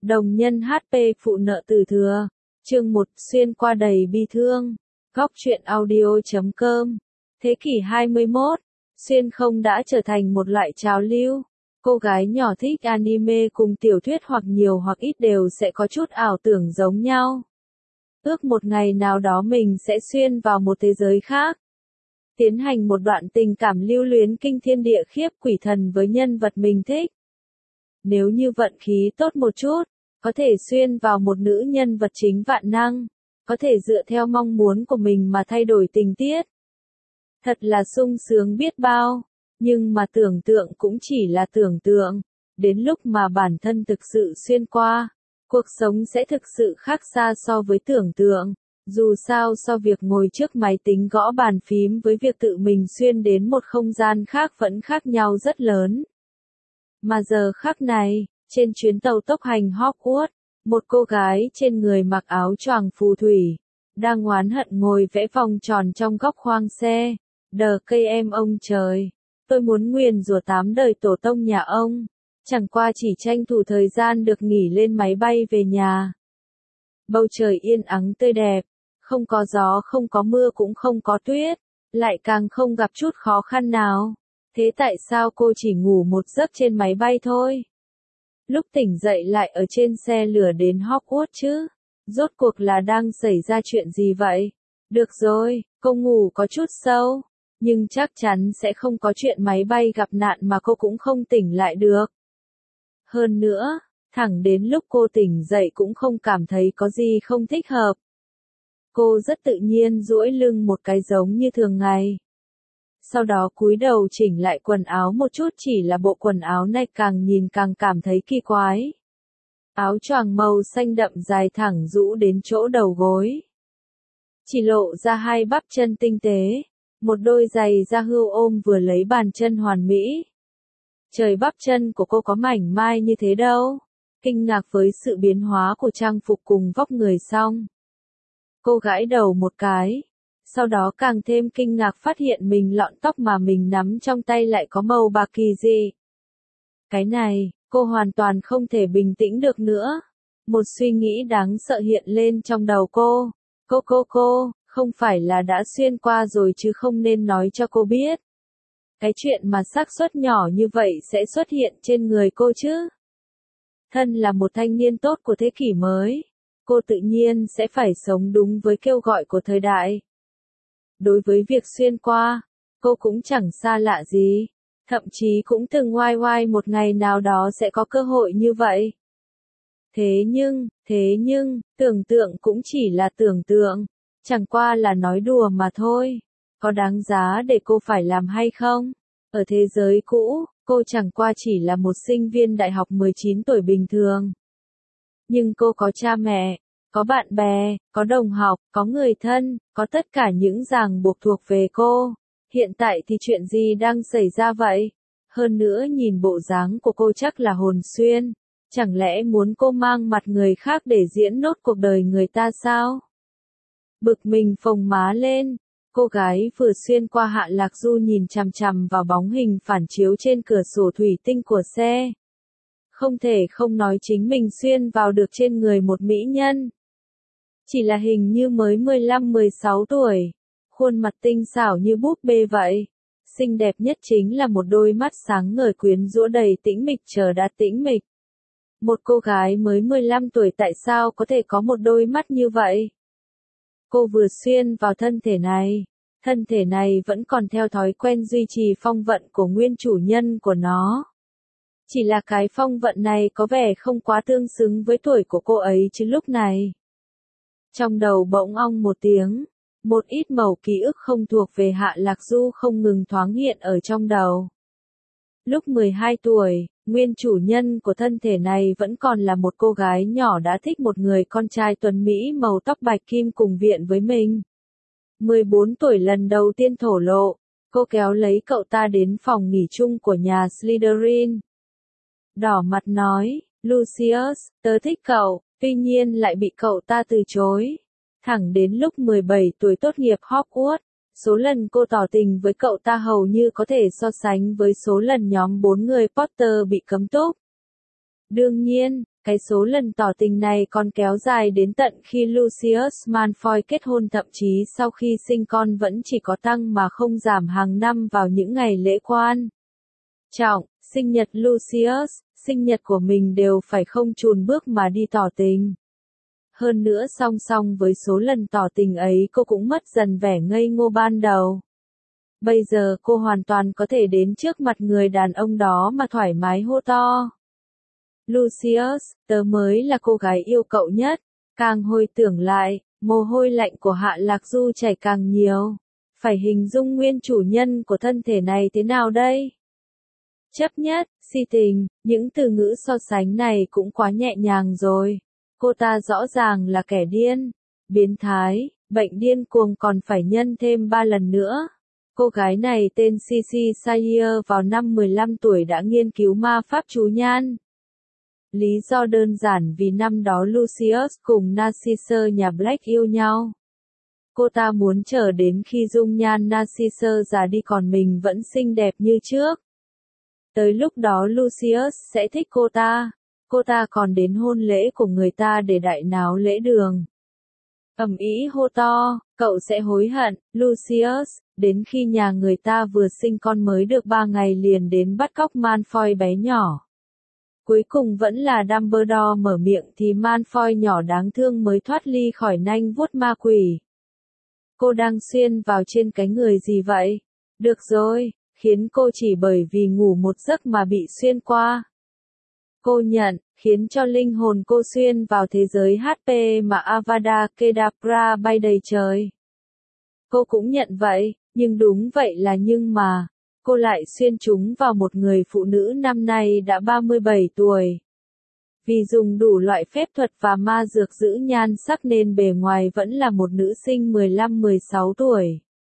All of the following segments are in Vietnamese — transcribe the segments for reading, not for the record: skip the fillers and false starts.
Đồng nhân HP phụ nợ từ thừa. Chương 1 xuyên qua đầy bi thương. Góc truyện audio.com. Thế kỷ 21, xuyên không đã trở thành một loại trào lưu. Cô gái nhỏ thích anime cùng tiểu thuyết hoặc nhiều hoặc ít đều sẽ có chút ảo tưởng giống nhau. Ước một ngày nào đó mình sẽ xuyên vào một thế giới khác. Tiến hành một đoạn tình cảm lưu luyến kinh thiên địa khiếp quỷ thần với nhân vật mình thích. Nếu như vận khí tốt một chút, có thể xuyên vào một nữ nhân vật chính vạn năng, có thể dựa theo mong muốn của mình mà thay đổi tình tiết. Thật là sung sướng biết bao, nhưng mà tưởng tượng cũng chỉ là tưởng tượng, đến lúc mà bản thân thực sự xuyên qua, cuộc sống sẽ thực sự khác xa so với tưởng tượng. Dù sao so việc ngồi trước máy tính gõ bàn phím với việc tự mình xuyên đến một không gian khác vẫn khác nhau rất lớn. Mà giờ khắc này, trên chuyến tàu tốc hành Hogwarts, một cô gái trên người mặc áo choàng phù thủy, đang oán hận ngồi vẽ vòng tròn trong góc khoang xe. Đờ cây em ông trời, tôi muốn nguyền rủa 8 đời tổ tông nhà ông, chẳng qua chỉ tranh thủ thời gian được nghỉ lên máy bay về nhà. Bầu trời yên ắng tươi đẹp, không có gió không có mưa cũng không có tuyết, lại càng không gặp chút khó khăn nào. Thế tại sao cô chỉ ngủ một giấc trên máy bay thôi? Lúc tỉnh dậy lại ở trên xe lửa đến Hogwarts chứ? Rốt cuộc là đang xảy ra chuyện gì vậy? Được rồi, cô ngủ có chút sâu, nhưng chắc chắn sẽ không có chuyện máy bay gặp nạn mà cô cũng không tỉnh lại được. Hơn nữa, thẳng đến lúc cô tỉnh dậy cũng không cảm thấy có gì không thích hợp. Cô rất tự nhiên duỗi lưng một cái giống như thường ngày. Sau đó cúi đầu chỉnh lại quần áo một chút, chỉ là bộ quần áo này càng nhìn càng cảm thấy kỳ quái. Áo choàng màu xanh đậm dài thẳng rũ đến chỗ đầu gối. Chỉ lộ ra hai bắp chân tinh tế, một đôi giày da hươu ôm vừa lấy bàn chân hoàn mỹ. Trời, bắp chân của cô có mảnh mai như thế đâu. Kinh ngạc với sự biến hóa của trang phục cùng vóc người xong, cô gãi đầu một cái. Sau đó càng thêm kinh ngạc phát hiện mình lọn tóc mà mình nắm trong tay lại có màu bạc kỳ dị. Cái này, cô hoàn toàn không thể bình tĩnh được nữa. Một suy nghĩ đáng sợ hiện lên trong đầu cô. Cô, không phải là đã xuyên qua rồi chứ không nên nói cho cô biết. Cái chuyện mà xác suất nhỏ như vậy sẽ xuất hiện trên người cô chứ. Thân là một thanh niên tốt của thế kỷ mới, cô tự nhiên sẽ phải sống đúng với kêu gọi của thời đại. Đối với việc xuyên qua, cô cũng chẳng xa lạ gì, thậm chí cũng từng oai một ngày nào đó sẽ có cơ hội như vậy. Thế nhưng, tưởng tượng cũng chỉ là tưởng tượng, chẳng qua là nói đùa mà thôi, có đáng giá để cô phải làm hay không? Ở thế giới cũ, cô chẳng qua chỉ là một sinh viên đại học 19 tuổi bình thường. Nhưng cô có cha mẹ, có bạn bè, có đồng học, có người thân, có tất cả những ràng buộc thuộc về cô. Hiện tại thì chuyện gì đang xảy ra vậy? Hơn nữa nhìn bộ dáng của cô chắc là hồn xuyên. Chẳng lẽ muốn cô mang mặt người khác để diễn nốt cuộc đời người ta sao? Bực mình phồng má lên. Cô gái vừa xuyên qua Hạ Lạc Du nhìn chằm chằm vào bóng hình phản chiếu trên cửa sổ thủy tinh của xe. Không thể không nói chính mình xuyên vào được trên người một mỹ nhân. Chỉ là hình như mới 15-16 tuổi. Khuôn mặt tinh xảo như búp bê vậy. Xinh đẹp nhất chính là một đôi mắt sáng ngời quyến rũ đầy tĩnh mịch chờ đã tĩnh mịch. Một cô gái mới 15 tuổi tại sao có thể có một đôi mắt như vậy? Cô vừa xuyên vào thân thể này vẫn còn theo thói quen duy trì phong vận của nguyên chủ nhân của nó. Chỉ là cái phong vận này có vẻ không quá tương xứng với tuổi của cô ấy chứ lúc này. Trong đầu bỗng ong một tiếng, một ít mẩu ký ức không thuộc về Hạ Lạc Du không ngừng thoáng hiện ở trong đầu. Lúc 12 tuổi, nguyên chủ nhân của thân thể này vẫn còn là một cô gái nhỏ đã thích một người con trai tuấn Mỹ màu tóc bạch kim cùng viện với mình. 14 tuổi lần đầu tiên thổ lộ, cô kéo lấy cậu ta đến phòng nghỉ chung của nhà Slytherin. Đỏ mặt nói, Lucius, tớ thích cậu, tuy nhiên lại bị cậu ta từ chối. Thẳng đến lúc 17 tuổi tốt nghiệp Hogwarts, số lần cô tỏ tình với cậu ta hầu như có thể so sánh với số lần nhóm 4 người Potter bị cấm túc. Đương nhiên, Cái số lần tỏ tình này còn kéo dài đến tận khi Lucius Malfoy kết hôn, thậm chí sau khi sinh con vẫn chỉ có tăng mà không giảm hàng năm vào những ngày lễ quan trọng, sinh nhật Lucius, sinh nhật của mình đều phải không chùn bước mà đi tỏ tình. Hơn nữa song song với số lần tỏ tình ấy cô cũng mất dần vẻ ngây ngô ban đầu. Bây giờ cô hoàn toàn có thể đến trước mặt người đàn ông đó mà thoải mái hô to. Lucius, tớ mới là cô gái yêu cậu nhất. Càng hồi tưởng lại, mồ hôi lạnh của Hạ Lạc Du chảy càng nhiều. Phải hình dung nguyên chủ nhân của thân thể này thế nào đây? Chấp nhất, si tình, những từ ngữ so sánh này cũng quá nhẹ nhàng rồi. Cô ta rõ ràng là kẻ điên, biến thái, bệnh điên cuồng còn phải nhân thêm 3 lần nữa. Cô gái này tên Sisi Sayer vào năm 15 tuổi đã nghiên cứu ma pháp chú nhan. Lý do đơn giản vì năm đó Lucius cùng Narcisse nhà Black yêu nhau. Cô ta muốn chờ đến khi dung nhan Narcisse già đi còn mình vẫn xinh đẹp như trước. Tới lúc đó Lucius sẽ thích cô ta. Cô ta còn đến hôn lễ của người ta để đại náo lễ đường. Ầm ĩ hô to, cậu sẽ hối hận, Lucius, đến khi nhà người ta vừa sinh con mới được 3 ngày liền đến bắt cóc Malfoy bé nhỏ. Cuối cùng vẫn là Dumbledore mở miệng thì Malfoy nhỏ đáng thương mới thoát ly khỏi nanh vuốt ma quỷ. Cô đang xuyên vào trên cái người gì vậy? Được rồi, khiến cô chỉ bởi vì ngủ một giấc mà bị xuyên qua. Cô nhận, khiến cho linh hồn cô xuyên vào thế giới HP mà Avada Kedavra bay đầy trời. Cô cũng nhận vậy, nhưng đúng vậy là nhưng mà, cô lại xuyên chúng vào một người phụ nữ năm nay đã 37 tuổi. Vì dùng đủ loại phép thuật và ma dược giữ nhan sắc nên bề ngoài vẫn là một nữ sinh 15-16 tuổi.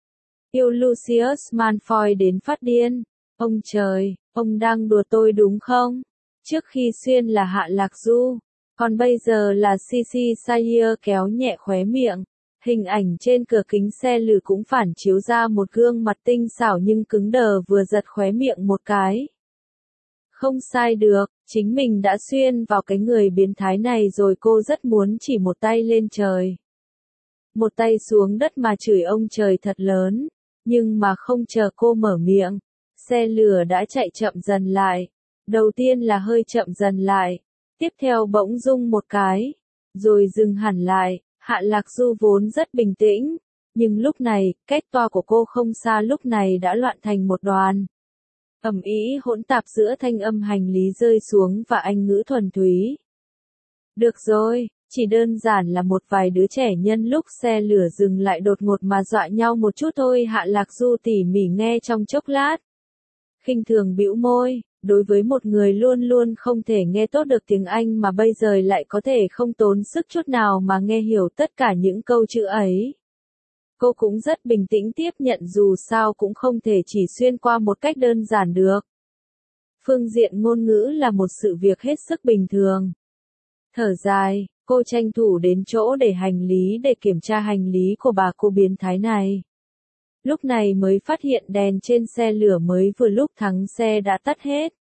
Yêu Lucius Malfoy đến phát điên. Ông trời, ông đang đùa tôi đúng không? Trước khi xuyên là Hạ Lạc Du, còn bây giờ là Sisi Sayer kéo nhẹ khóe miệng. Hình ảnh trên cửa kính xe lửa cũng phản chiếu ra một gương mặt tinh xảo nhưng cứng đờ vừa giật khóe miệng một cái. Không sai được, chính mình đã xuyên vào cái người biến thái này rồi, cô rất muốn chỉ một tay lên trời. Một tay xuống đất mà chửi ông trời thật lớn, nhưng mà không chờ cô mở miệng, xe lửa đã chạy chậm dần lại. Đầu tiên là hơi chậm dần lại, tiếp theo bỗng rung một cái, rồi dừng hẳn lại. Hạ Lạc Du vốn rất bình tĩnh, nhưng lúc này, cách toa của cô không xa lúc này đã loạn thành một đoàn. Ầm ĩ hỗn tạp giữa thanh âm hành lý rơi xuống và Anh ngữ thuần túy. Được rồi, chỉ đơn giản là một vài đứa trẻ nhân lúc xe lửa dừng lại đột ngột mà dọa nhau một chút thôi. Hạ Lạc Du tỉ mỉ nghe trong chốc lát. Khinh thường bĩu môi. Đối với một người luôn luôn không thể nghe tốt được tiếng Anh mà bây giờ lại có thể không tốn sức chút nào mà nghe hiểu tất cả những câu chữ ấy. Cô cũng rất bình tĩnh tiếp nhận dù sao cũng không thể chỉ xuyên qua một cách đơn giản được. Phương diện ngôn ngữ là một sự việc hết sức bình thường. Thở dài, cô tranh thủ đến chỗ để hành lý để kiểm tra hành lý của bà cô biến thái này. Lúc này mới phát hiện đèn trên xe lửa mới vừa lúc thắng xe đã tắt hết.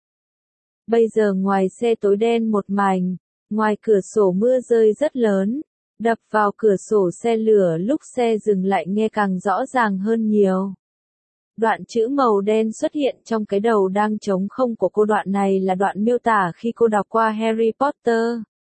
Bây giờ ngoài xe tối đen một mảnh, ngoài cửa sổ mưa rơi rất lớn, đập vào cửa sổ xe lửa lúc xe dừng lại nghe càng rõ ràng hơn nhiều. Đoạn chữ màu đen xuất hiện trong cái đầu đang trống không của cô. Đoạn này là đoạn miêu tả khi cô đọc qua Harry Potter.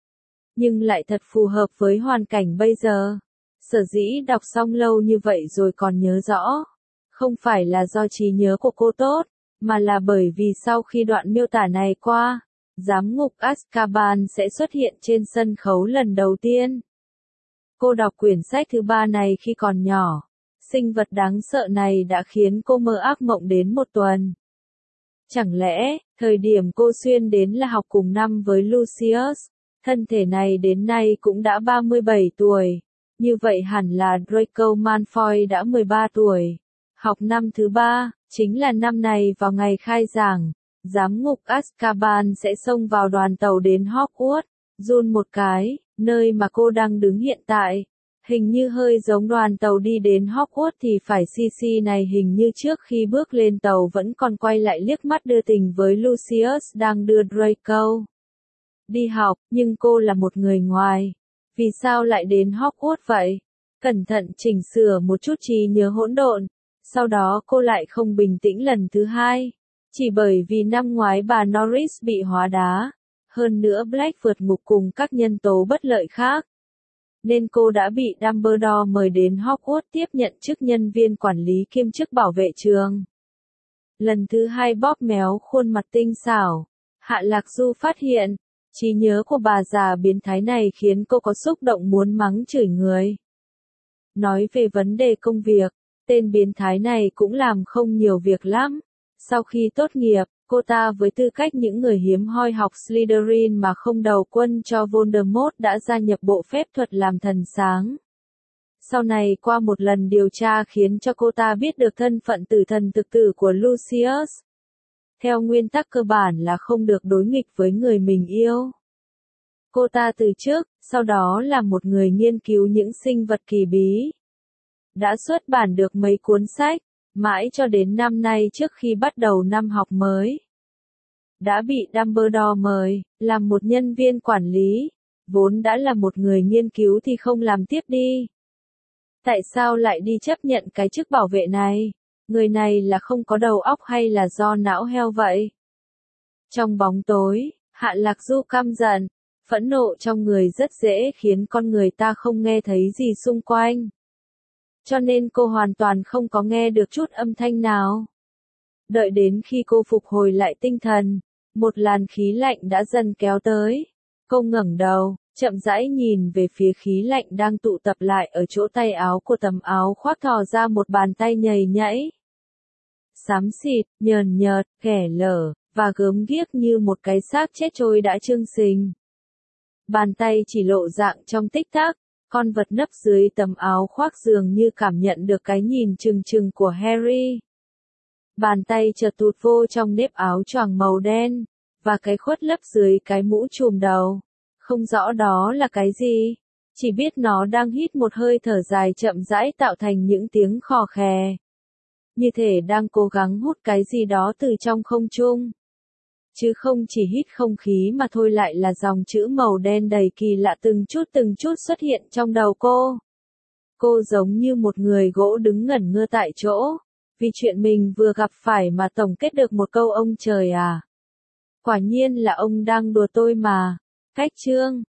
Nhưng lại thật phù hợp với hoàn cảnh bây giờ. Sở dĩ đọc xong lâu như vậy rồi còn nhớ rõ. Không phải là do trí nhớ của cô tốt, mà là bởi vì sau khi đoạn miêu tả này qua, giám ngục Azkaban sẽ xuất hiện trên sân khấu lần đầu tiên. Cô đọc quyển sách thứ 3 này khi còn nhỏ. Sinh vật đáng sợ này đã khiến cô mơ ác mộng đến một tuần. Chẳng lẽ, thời điểm cô xuyên đến là học cùng năm với Lucius, thân thể này đến nay cũng đã 37 tuổi. Như vậy hẳn là Draco Malfoy đã 13 tuổi. Học năm thứ 3, chính là năm này vào ngày khai giảng, giám ngục Azkaban sẽ xông vào đoàn tàu đến Hogwarts, run một cái, nơi mà cô đang đứng hiện tại. Hình như hơi giống đoàn tàu đi đến Hogwarts thì phải Sisi này hình như trước khi bước lên tàu vẫn còn quay lại liếc mắt đưa tình với Lucius đang đưa Draco đi học, nhưng cô là một người ngoài. Vì sao lại đến Hogwarts vậy? Cẩn thận chỉnh sửa một chút trí nhớ hỗn độn. Sau đó cô lại không bình tĩnh lần thứ hai. Chỉ bởi vì năm ngoái bà Norris bị hóa đá. Hơn nữa Black vượt ngục cùng các nhân tố bất lợi khác. Nên cô đã bị Dumbledore mời đến Hogwarts tiếp nhận chức nhân viên quản lý kiêm chức bảo vệ trường. Lần thứ hai bóp méo khuôn mặt tinh xảo. Hạ Lạc Du phát hiện, trí nhớ của bà già biến thái này khiến cô có xúc động muốn mắng chửi người. Nói về vấn đề công việc, tên biến thái này cũng làm không nhiều việc lắm. Sau khi tốt nghiệp, cô ta với tư cách những người hiếm hoi học Slytherin mà không đầu quân cho Voldemort đã gia nhập bộ phép thuật làm thần sáng. Sau này qua một lần điều tra khiến cho cô ta biết được thân phận tử thần thực tử của Lucius. Theo nguyên tắc cơ bản là không được đối nghịch với người mình yêu. Cô ta từ trước, sau đó là một người nghiên cứu những sinh vật kỳ bí. Đã xuất bản được mấy cuốn sách, mãi cho đến năm nay trước khi bắt đầu năm học mới. Đã bị Dumbledore mời, làm một nhân viên quản lý, vốn đã là một người nghiên cứu thì không làm tiếp đi. Tại sao lại đi chấp nhận cái chức bảo vệ này? Người này là không có đầu óc hay là do não heo vậy? Trong bóng tối, Hạ Lạc Du căm giận, phẫn nộ trong người rất dễ khiến con người ta không nghe thấy gì xung quanh. Cho nên cô hoàn toàn không có nghe được chút âm thanh nào. Đợi đến khi cô phục hồi lại tinh thần, một làn khí lạnh đã dần kéo tới. Cô ngẩng đầu, chậm rãi nhìn về phía khí lạnh đang tụ tập lại ở chỗ tay áo của tấm áo khoác, thò ra một bàn tay nhầy nhẫy. Xám xịt, nhờn nhợt, ghẻ lở, và gớm ghiếc như một cái xác chết trôi đã chưng xình. Bàn tay chỉ lộ dạng trong tích tắc, con vật nấp dưới tấm áo khoác dường như cảm nhận được cái nhìn trừng trừng của Harry. Bàn tay chợt tụt vô trong nếp áo choàng màu đen, và cái khuất lấp dưới cái mũ trùm đầu. Không rõ đó là cái gì, chỉ biết nó đang hít một hơi thở dài chậm rãi tạo thành những tiếng khò khè. Như thể đang cố gắng hút cái gì đó từ trong không trung. Chứ không chỉ hít không khí mà thôi, lại là dòng chữ màu đen đầy kỳ lạ từng chút xuất hiện trong đầu cô. Cô giống như một người gỗ đứng ngẩn ngơ tại chỗ, vì chuyện mình vừa gặp phải mà tổng kết được một câu ông trời à. Quả nhiên là ông đang đùa tôi mà. Cách chương